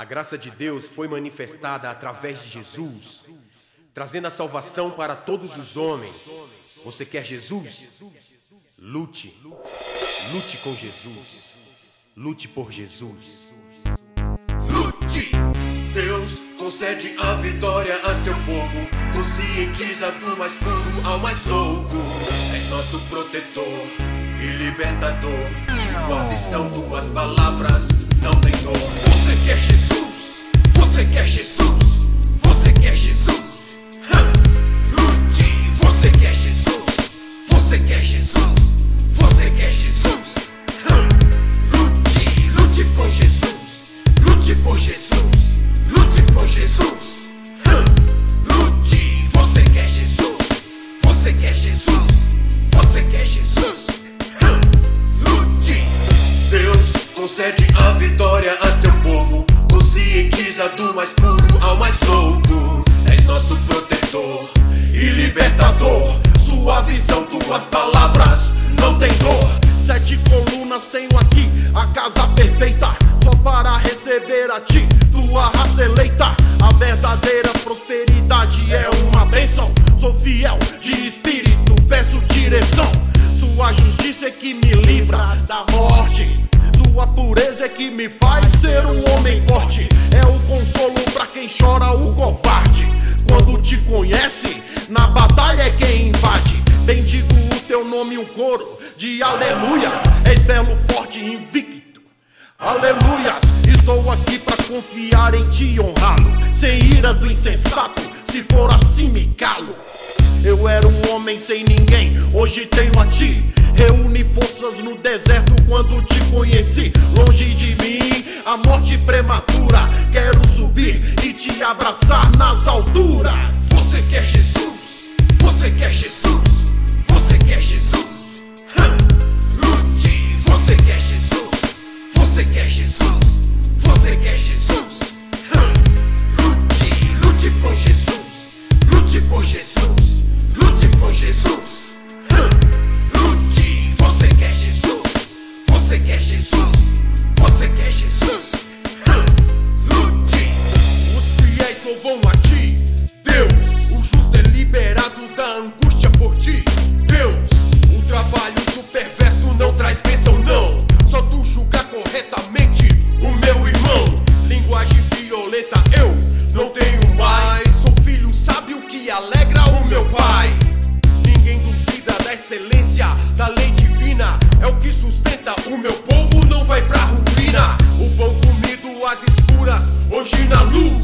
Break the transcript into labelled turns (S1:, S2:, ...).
S1: A graça de Deus foi manifestada através de Jesus, trazendo a salvação para todos os homens. Você quer Jesus? Lute. Lute com Jesus. Lute por Jesus.
S2: Lute! Deus concede a vitória a seu povo, conscientiza do mais puro ao mais louco. És nosso protetor e libertador, sua visão, tuas palavras não tem dor. Você quer Jesus? Você quer Jesus? Você quer Jesus? Lute! Você quer Jesus? Você quer Jesus? Você quer Jesus? Lute! Lute com Jesus! Lute por Jesus! Lute por Jesus! Lute! Você quer Jesus? Você quer Jesus? Você quer Jesus? Lute! Deus concede a vitória a seu povo, conscientiza do mais puro ao mais louco. És nosso protetor e libertador, sua visão, tuas palavras não tem dor.
S3: 7 colunas tenho aqui, a casa perfeita, só para receber a ti, tua raça eleita. A verdadeira prosperidade é uma bênção, sou fiel de espírito, peço direção. Sua justiça é que me livra da morte, sua pureza é que me faz ser um homem forte. É o consolo pra quem chora, o covarde. Quando te conhece, na batalha é quem invade. Bendigo o teu nome, um coro de aleluias. És belo, forte, invicto, aleluias. Estou aqui pra confiar em ti e honrá-lo, sem ira do insensato, se for assim me calo. Eu era um homem sem ninguém, hoje tenho a ti. Reúne forças no deserto quando te conheci. Longe de mim a morte prematura, quero subir e te abraçar nas alturas.
S2: Você quer Jesus? Você quer Jesus? Você quer Jesus? Lute! Você quer Jesus? Você quer Jesus? Você quer Jesus? Lute! Lute com Jesus! Lute por Jesus! Lute por Jesus! Lute! Você quer Jesus? Você quer Jesus? Você quer Jesus? Lute!
S3: Os fiéis louvam a ti, Deus. O justo é liberado da angústia por ti, Deus.
S2: O trabalho do perverso não traz bênção, não.
S3: Só tu julgar corretamente o meu irmão. Linguagem violenta eu não tenho mais, sou filho sábio que alegra o meu pai. Ninguém duvida da excelência da lei divina, é o que sustenta o meu povo, não vai pra ruína. O pão comido às escuras, hoje na luz.